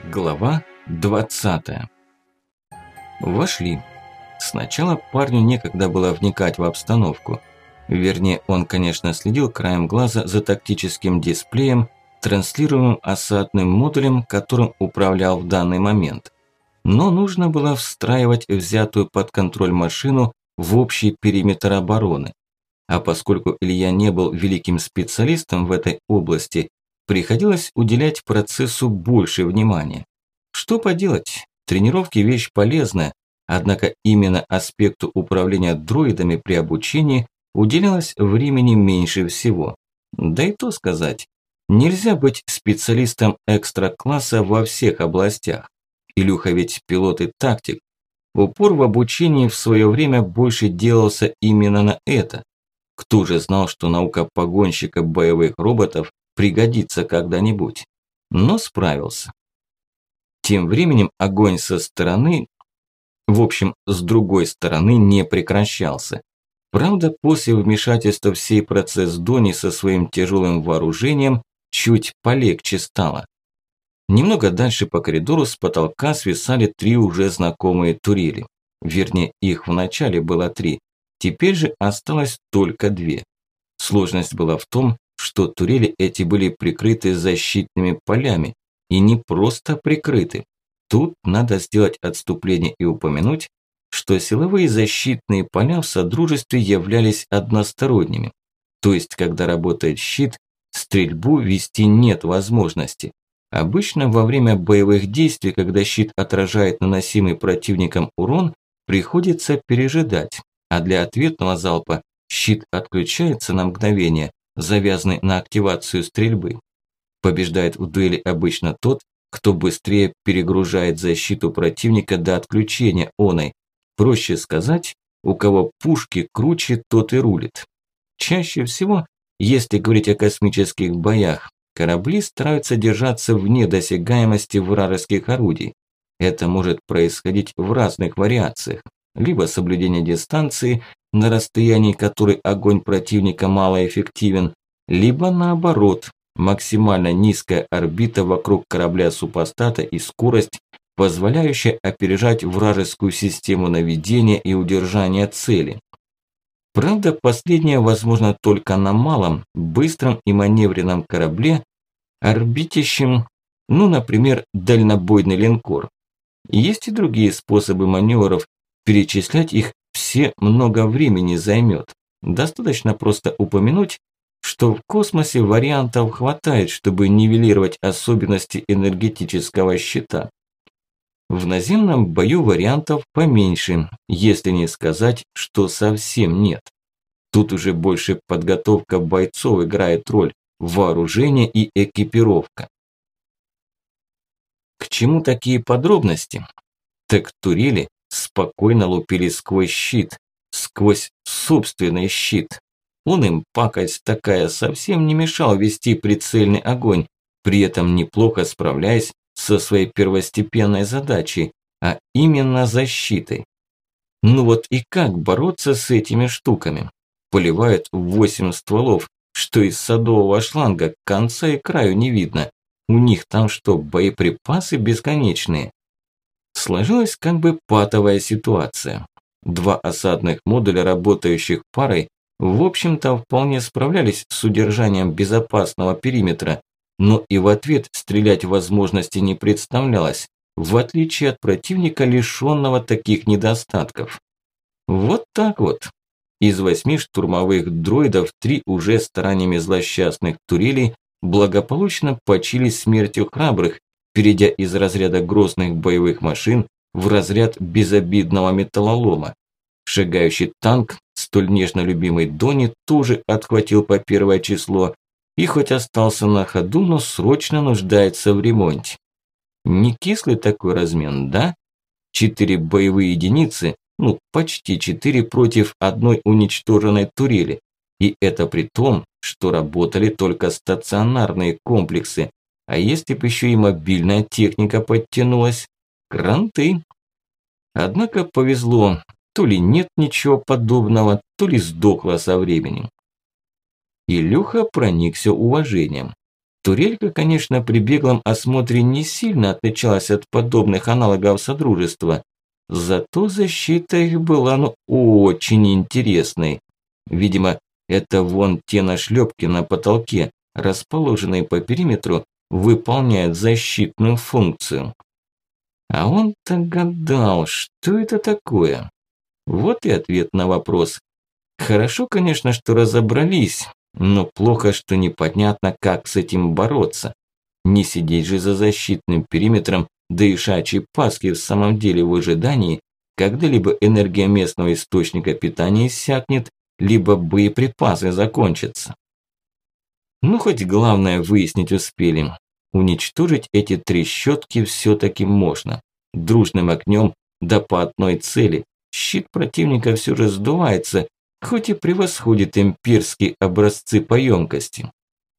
Глава 20. Вошли. Сначала парню некогда было вникать в обстановку. Вернее, он, конечно, следил краем глаза за тактическим дисплеем, транслируемым осадным модулем, которым управлял в данный момент. Но нужно было встраивать взятую под контроль машину в общий периметр обороны. А поскольку Илья не был великим специалистом в этой области, приходилось уделять процессу больше внимания. Что поделать, тренировки вещь полезная, однако именно аспекту управления дроидами при обучении уделялось времени меньше всего. Да и то сказать, нельзя быть специалистом экстра-класса во всех областях. Илюха ведь пилот и тактик. Упор в обучении в свое время больше делался именно на это. Кто же знал, что наука погонщика боевых роботов пригодится когда-нибудь? Но справился. Тем временем огонь со стороны, в общем, с другой стороны, не прекращался. Правда, после вмешательства в сей процесс Дони со своим тяжелым вооружением чуть полегче стало. Немного дальше по коридору с потолка свисали три уже знакомые турели. Вернее, их вначале было три, теперь же осталось только две. Сложность была в том, что турели эти были прикрыты защитными полями, и не просто прикрыты. Тут надо сделать отступление и упомянуть, что силовые защитные поля в Содружестве являлись односторонними. То есть, когда работает щит, стрельбу вести нет возможности. Обычно во время боевых действий, когда щит отражает наносимый противником урон, приходится пережидать, а для ответного залпа щит отключается на мгновение, завязанный на активацию стрельбы. Побеждает в дуэли обычно тот, кто быстрее перегружает защиту противника до отключения оной. Проще сказать, у кого пушки круче, тот и рулит. Чаще всего, если говорить о космических боях, корабли стараются держаться вне досягаемости вражеских орудий. Это может происходить в разных вариациях. Либо соблюдение дистанции, на расстоянии которой огонь противника малоэффективен, либо наоборот, максимально низкая орбита вокруг корабля-супостата и скорость, позволяющая опережать вражескую систему наведения и удержания цели. Правда, последнее возможно только на малом, быстром и маневренном корабле, орбитящем, например, дальнобойный линкор. Есть и другие способы маневров, перечислять их все много времени займет. Достаточно просто упомянуть, что в космосе вариантов хватает, чтобы нивелировать особенности энергетического щита. В наземном бою вариантов поменьше, если не сказать, что совсем нет. Тут уже больше подготовка бойцов играет роль, вооружение и экипировка. К чему такие подробности? Так турели спокойно лупили сквозь щит, сквозь собственный щит. Он им, пакость такая, совсем не мешал вести прицельный огонь, при этом неплохо справляясь со своей первостепенной задачей, а именно защитой. Ну вот и как бороться с этими штуками? Поливают 8 стволов, что из садового шланга конца и краю не видно. У них там что, боеприпасы бесконечные? Сложилась как бы патовая ситуация. Два осадных модуля, работающих парой, в общем-то вполне справлялись с удержанием безопасного периметра, но и в ответ стрелять возможности не представлялось, в отличие от противника, лишенного таких недостатков. Вот так вот. Из 8 штурмовых дроидов 3 уже стараниями злосчастных турелей благополучно почили смертью храбрых, перейдя из разряда грозных боевых машин в разряд безобидного металлолома. Шагающий танк, столь нежно любимый Дони, тоже отхватил по первое число и хоть остался на ходу, но срочно нуждается в ремонте. Не кислый такой размен, да? 4 боевые единицы, почти 4 против одной уничтоженной турели. И это при том, что работали только стационарные комплексы, а если бы еще и мобильная техника подтянулась, кранты. Однако повезло, то ли нет ничего подобного, то ли сдохла со временем. Илюха проникся уважением. Турелька, конечно, при беглом осмотре не сильно отличалась от подобных аналогов Содружества, зато защита их была очень интересной. Видимо, это вон те нашлепки на потолке, расположенные по периметру, выполняют защитную функцию. А он-то гадал, что это такое. Вот и ответ на вопрос. Хорошо, конечно, что разобрались, но плохо, что непонятно, как с этим бороться. Не сидеть же за защитным периметром, да и шачьи паски в самом деле в ожидании, когда либо энергия местного источника питания иссякнет, либо боеприпасы закончатся. Ну, хоть главное выяснить успели. Уничтожить эти трещотки все-таки можно. Дружным огнем, да по одной цели. Щит противника все же сдувается, хоть и превосходит имперские образцы по емкости.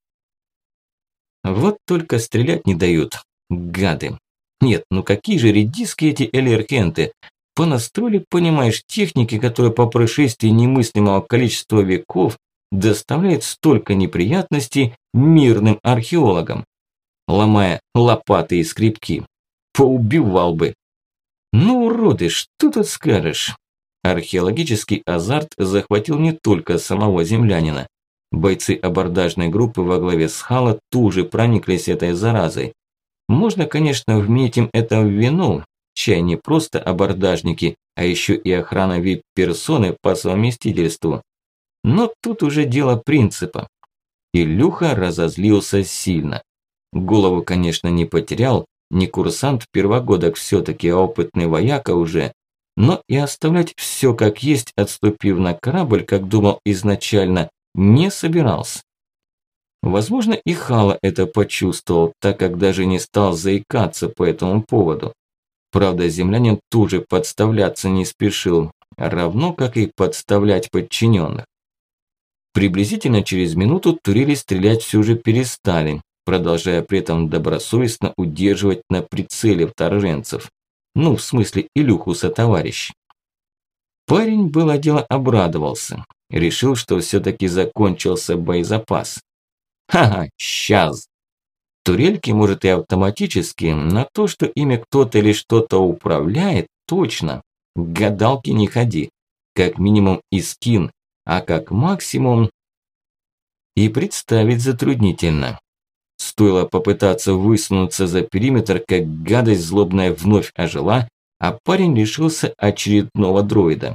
Вот только стрелять не дают, гады. Нет, ну какие же редиски эти элеркенты. Понастроили, понимаешь, техники, которые по прошествии немыслимого количества веков доставляют столько неприятностей мирным археологам, ломая лопаты и скребки. Поубивал бы. Ну, уроды, что тут скажешь? Археологический азарт захватил не только самого землянина. Бойцы абордажной группы во главе с Хала тоже прониклись этой заразой. Можно, конечно, вменить им это в вину, чай не просто абордажники, а еще и охрана вип-персоны по совместительству. Но тут уже дело принципа. Илюха разозлился сильно. Голову, конечно, не потерял, не курсант первогодок все-таки, а опытный вояка уже, но и оставлять все как есть, отступив на корабль, как думал изначально, не собирался. Возможно, и Хала это почувствовал, так как даже не стал заикаться по этому поводу. Правда, землянин тоже подставляться не спешил, равно как и подставлять подчиненных. Приблизительно через минуту турели стрелять все же перестали, продолжая при этом добросовестно удерживать на прицеле вторженцев. Ну, в смысле, Илюху сотоварищ. Парень было дело обрадовался. Решил, что все-таки закончился боезапас. Ха-ха, сейчас. Турельки, может, и автоматически, на то, что ими кто-то или что-то управляет, точно. К гадалке не ходи. Как минимум и скин, а как максимум... И представить затруднительно. Стоило попытаться высунуться за периметр, как гадость злобная вновь ожила, а парень лишился очередного дроида.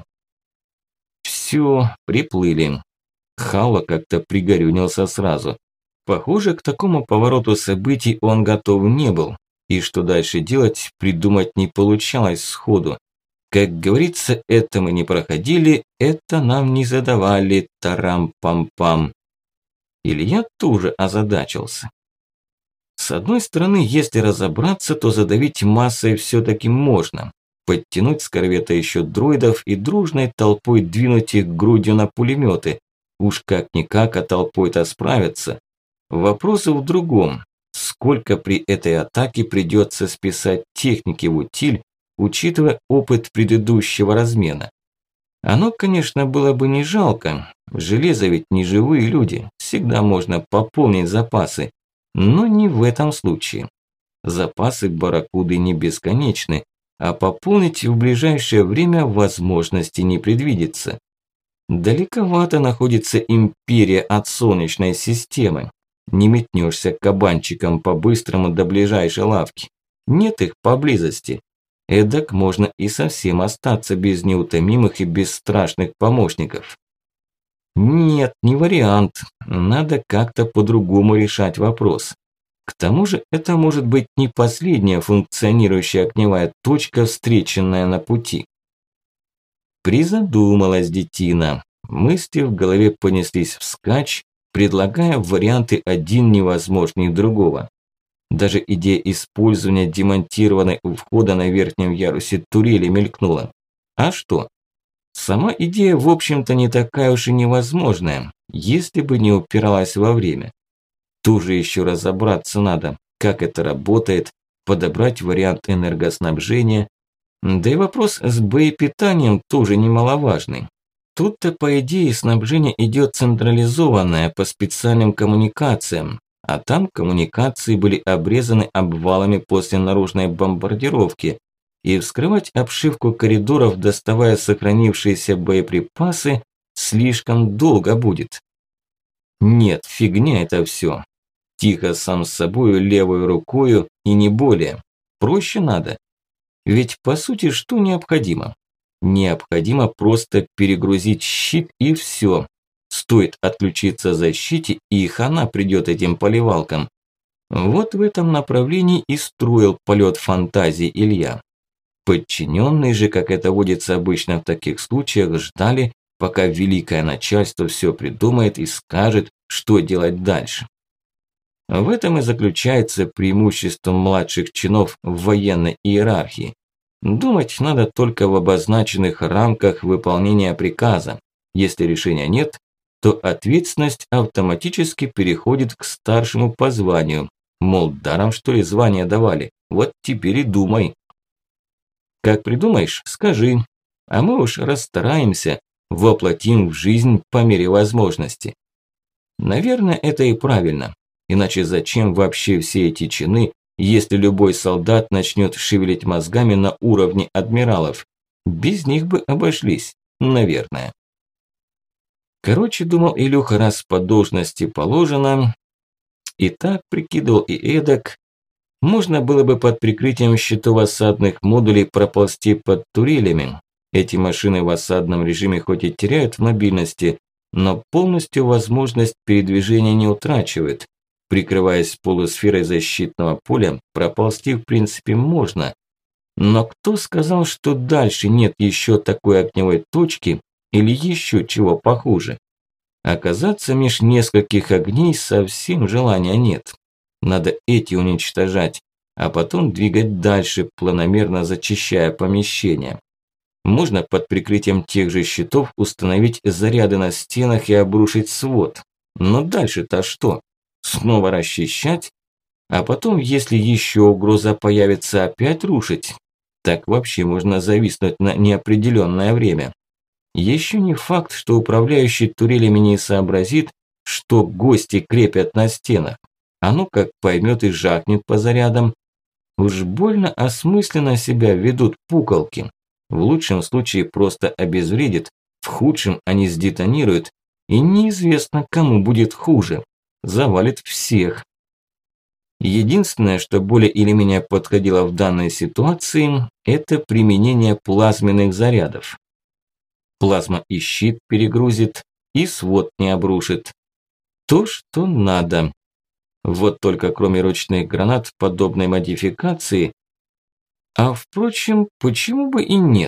Все, приплыли. Хала как-то пригорюнился сразу. Похоже, к такому повороту событий он готов не был. И что дальше делать, придумать не получалось сходу. Как говорится, это мы не проходили, это нам не задавали, тарам-пам-пам. Илья тоже озадачился. С одной стороны, если разобраться, то задавить массой все-таки можно. Подтянуть с корвета еще дроидов и дружной толпой двинуть их грудью на пулеметы. Уж как-никак, а толпой-то справятся. Вопрос в другом. Сколько при этой атаке придется списать техники в утиль, учитывая опыт предыдущего размена? Оно, конечно, было бы не жалко. Железо ведь не живые люди. Всегда можно пополнить запасы. Но не в этом случае. Запасы барракуды не бесконечны, а пополнить в ближайшее время возможности не предвидится. Далековато находится империя от Солнечной системы. Не метнешься кабанчиком по-быстрому до ближайшей лавки. Нет их поблизости. Эдак можно и совсем остаться без неутомимых и бесстрашных помощников. Нет, не вариант. Надо как-то по-другому решать вопрос. К тому же это может быть не последняя функционирующая огневая точка, встреченная на пути. Призадумалась детина. Мысли в голове понеслись вскачь, предлагая варианты один невозможнее другого. Даже идея использования демонтированной у входа на верхнем ярусе турели мелькнула. А что? Сама идея, в общем-то, не такая уж и невозможная, если бы не упиралась во время. Тоже еще разобраться надо, как это работает, подобрать вариант энергоснабжения. Да и вопрос с боепитанием тоже немаловажный. Тут-то, по идее, снабжение идет централизованное по специальным коммуникациям, А там коммуникации были обрезаны обвалами после наружной бомбардировки, и вскрывать обшивку коридоров, доставая сохранившиеся боеприпасы, слишком долго будет. Нет, фигня это все. Тихо сам с собою левой рукою и не более. Проще надо. Ведь по сути что необходимо? Необходимо просто перегрузить щит и все. Стоит отключиться защите, и хана придет этим поливалкам. Вот в этом направлении и строил полет фантазии Илья. Подчиненные же, как это водится обычно в таких случаях, ждали, пока великое начальство все придумает и скажет, что делать дальше. В этом и заключается преимущество младших чинов в военной иерархии. Думать надо только в обозначенных рамках выполнения приказа. Если решения нет, то ответственность автоматически переходит к старшему по званию. Мол, даром что ли звание давали, вот теперь и думай. Как придумаешь, скажи, а мы уж расстараемся, воплотим в жизнь по мере возможности. Наверное, это и правильно. Иначе зачем вообще все эти чины, если любой солдат начнет шевелить мозгами на уровне адмиралов? Без них бы обошлись, наверное. Короче, думал Илюха, раз по должности положено, и так прикидывал и эдак, можно было бы под прикрытием щитов осадных модулей проползти под турелями. Эти машины в осадном режиме хоть и теряют в мобильности, но полностью возможность передвижения не утрачивают. Прикрываясь полусферой защитного поля, проползти в принципе можно. Но кто сказал, что дальше нет еще такой огневой точки или еще чего похуже? Оказаться меж нескольких огней совсем желания нет. Надо эти уничтожать, а потом двигать дальше, планомерно зачищая помещение. Можно под прикрытием тех же щитов установить заряды на стенах и обрушить свод. Но дальше-то что? Снова расчищать? А потом, если еще угроза появится, опять рушить? Так вообще можно зависнуть на неопределенное время. Еще не факт, что управляющий турелями не сообразит, что гости крепят на стенах. А ну как поймет и жахнет по зарядам. Уж больно осмысленно себя ведут пуколки. В лучшем случае просто обезвредит, в худшем они сдетонируют, и неизвестно, кому будет хуже. Завалит всех. Единственное, что более или менее подходило в данной ситуации, это применение плазменных зарядов. Плазма и щит перегрузит, и свод не обрушит. То, что надо. Вот только кроме ручных гранат подобной модификации, а впрочем, почему бы и нет?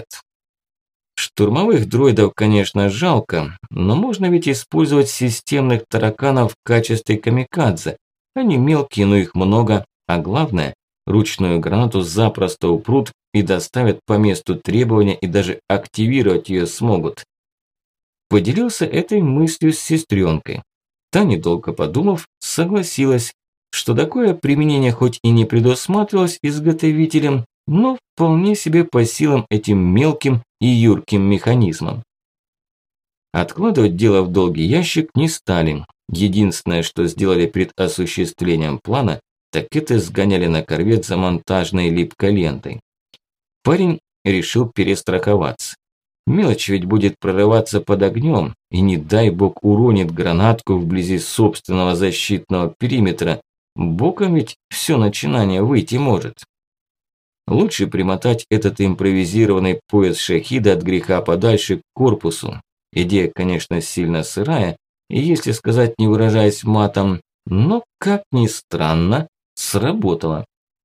Штурмовых дроидов, конечно, жалко, но можно ведь использовать системных тараканов в качестве камикадзе. Они мелкие, но их много, а главное, ручную гранату запросто упрут и доставят по месту требования и даже активировать ее смогут. Поделился этой мыслью с сестренкой. Та, недолго подумав, согласилась, что такое применение хоть и не предусматривалось изготовителем, но вполне себе по силам этим мелким и юрким механизмам. Откладывать дело в долгий ящик не стали. Единственное, что сделали перед осуществлением плана, так это сгоняли на корвет за монтажной липкой лентой. Парень решил перестраховаться. Мелочь ведь будет прорываться под огнем, и не дай бог уронит гранатку вблизи собственного защитного периметра. Боком ведь все начинание выйти может. Лучше примотать этот импровизированный пояс шахида от греха подальше к корпусу. Идея, конечно, сильно сырая, и если сказать, не выражаясь матом, но, как ни странно, сработало.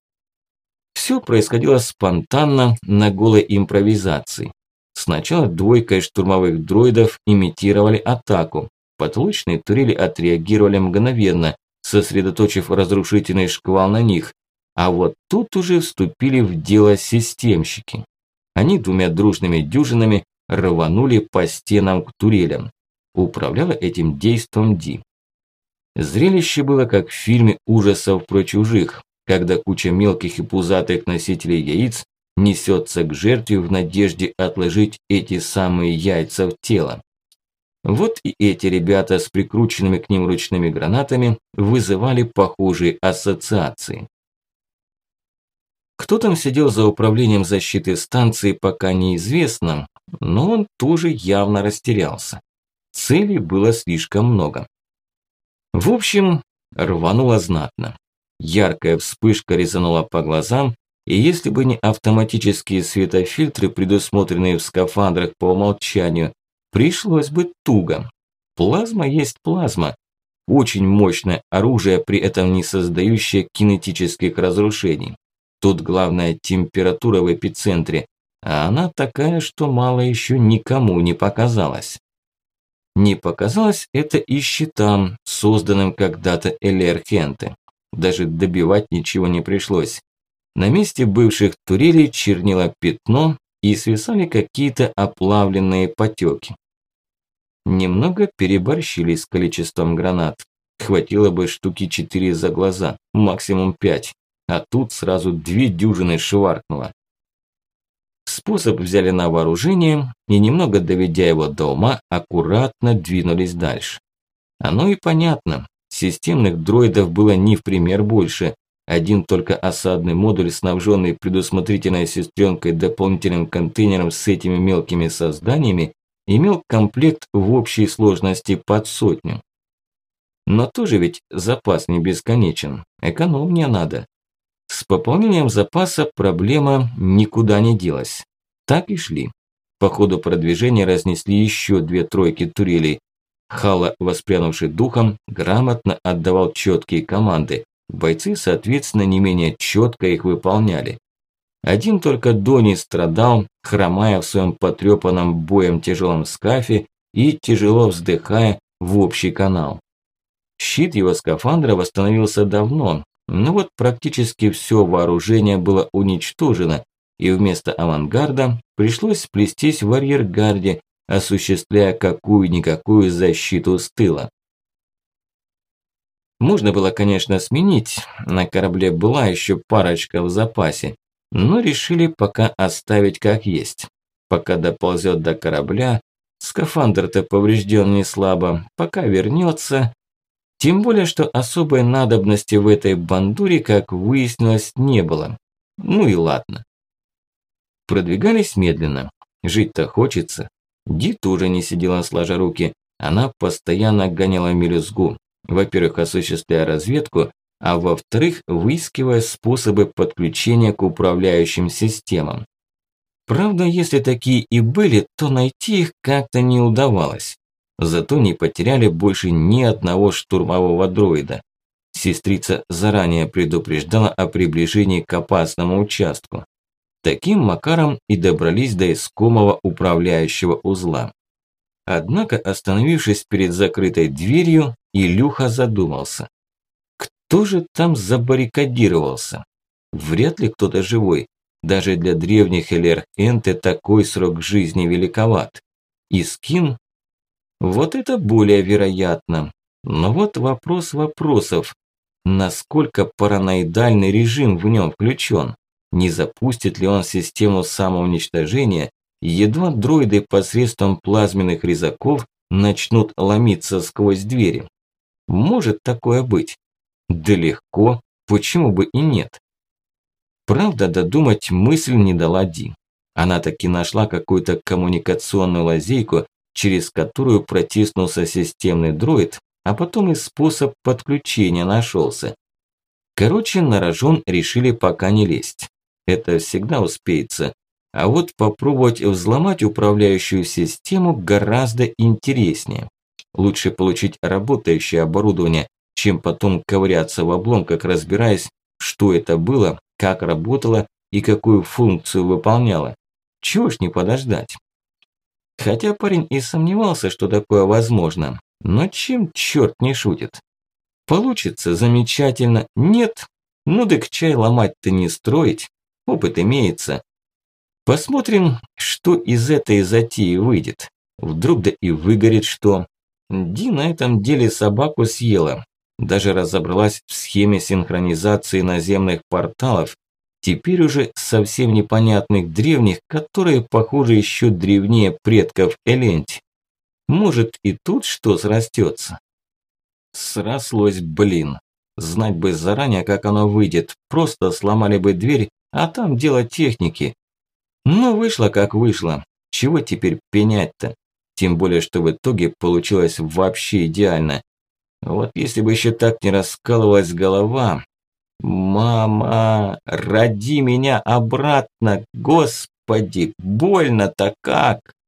Все происходило спонтанно, на голой импровизации. Сначала двойкой штурмовых дроидов имитировали атаку. Потолочные турели отреагировали мгновенно, сосредоточив разрушительный шквал на них. А вот тут уже вступили в дело системщики. Они двумя дружными дюжинами рванули по стенам к турелям. Управляла этим действом Ди. Зрелище было как в фильме ужасов про чужих, когда куча мелких и пузатых носителей яиц несется к жертве в надежде отложить эти самые яйца в тело. Вот и эти ребята с прикрученными к ним ручными гранатами вызывали похожие ассоциации. Кто там сидел за управлением защиты станции, пока неизвестно, но он тоже явно растерялся. Целей было слишком много. В общем, рвануло знатно. Яркая вспышка резанула по глазам, и если бы не автоматические светофильтры, предусмотренные в скафандрах по умолчанию, пришлось бы туго. Плазма есть плазма. Очень мощное оружие, при этом не создающее кинетических разрушений. Тут главная температура в эпицентре, а она такая, что мало еще никому не показалось. Не показалось это и щитам, созданным когда-то Элерхенте. Даже добивать ничего не пришлось. На месте бывших турелей чернило пятно и свисали какие-то оплавленные потеки. Немного переборщили с количеством гранат. Хватило бы штуки 4 за глаза, максимум 5. А тут сразу 2 дюжины шваркнуло. Способ взяли на вооружение и, немного доведя его до ума, аккуратно двинулись дальше. Оно и понятно. Системных дроидов было не в пример больше. Один только осадный модуль, снабженный предусмотрительной сестренкой дополнительным контейнером с этими мелкими созданиями, имел комплект в общей сложности под 100. Но тоже ведь запас не бесконечен. Экономнее надо. С пополнением запаса проблема никуда не делась. Так и шли. По ходу продвижения разнесли еще 2 тройки турелей. Хала, воспрянувший духом, грамотно отдавал четкие команды. Бойцы, соответственно, не менее четко их выполняли. Один только Дони страдал, хромая в своем потрепанном боем тяжелом скафе и тяжело вздыхая в общий канал. Щит его скафандра восстановился давно, но вот практически все вооружение было уничтожено, и вместо авангарда пришлось плестись в арьергарде, осуществляя какую-никакую защиту с тыла. Можно было, конечно, сменить, на корабле была еще парочка в запасе, но решили пока оставить как есть. Пока доползет до корабля, скафандр-то поврежден не слабо, пока вернется. Тем более, что особой надобности в этой бандуре, как выяснилось, не было. Ну и ладно. Продвигались медленно. Жить-то хочется. Ди тоже не сидела сложа руки. Она постоянно гоняла мелюзгу. Во-первых, осуществляя разведку, а во-вторых, выискивая способы подключения к управляющим системам. Правда, если такие и были, то найти их как-то не удавалось. Зато не потеряли больше ни одного штурмового дроида. Сестрица заранее предупреждала о приближении к опасному участку. Таким макаром и добрались до искомого управляющего узла. Однако, остановившись перед закрытой дверью, Илюха задумался. Кто же там забаррикадировался? Вряд ли кто-то живой. Даже для древних Элерхенте такой срок жизни великоват. Искин? Вот это более вероятно. Но вот вопрос вопросов. Насколько параноидальный режим в нем включен? Не запустит ли он систему самоуничтожения, едва дроиды посредством плазменных резаков начнут ломиться сквозь двери? Может такое быть? Да легко, почему бы и нет? Правда, додумать мысль не дала Ди. Она таки нашла какую-то коммуникационную лазейку, через которую протиснулся системный дроид, а потом и способ подключения нашелся. Короче, на рожон решили пока не лезть. Это всегда успеется. А вот попробовать взломать управляющую систему гораздо интереснее. Лучше получить работающее оборудование, чем потом ковыряться в обломках, разбираясь, что это было, как работало и какую функцию выполняло. Чего ж не подождать? Хотя парень и сомневался, что такое возможно, но чем черт не шутит? Получится замечательно, нет? Ну дык чай ломать-то не строить, опыт имеется. Посмотрим, что из этой затеи выйдет. Вдруг да и выгорит что. Ди на этом деле собаку съела. Даже разобралась в схеме синхронизации наземных порталов, теперь уже совсем непонятных древних, которые, похоже, еще древнее предков Эленти. Может, и тут что срастется? Срослось, блин. Знать бы заранее, как оно выйдет. Просто сломали бы дверь, а там дело техники. Но вышло как вышло. Чего теперь пенять-то? Тем более, что в итоге получилось вообще идеально. Вот если бы еще так не раскалывалась голова. Мама, роди меня обратно, господи, больно-то как!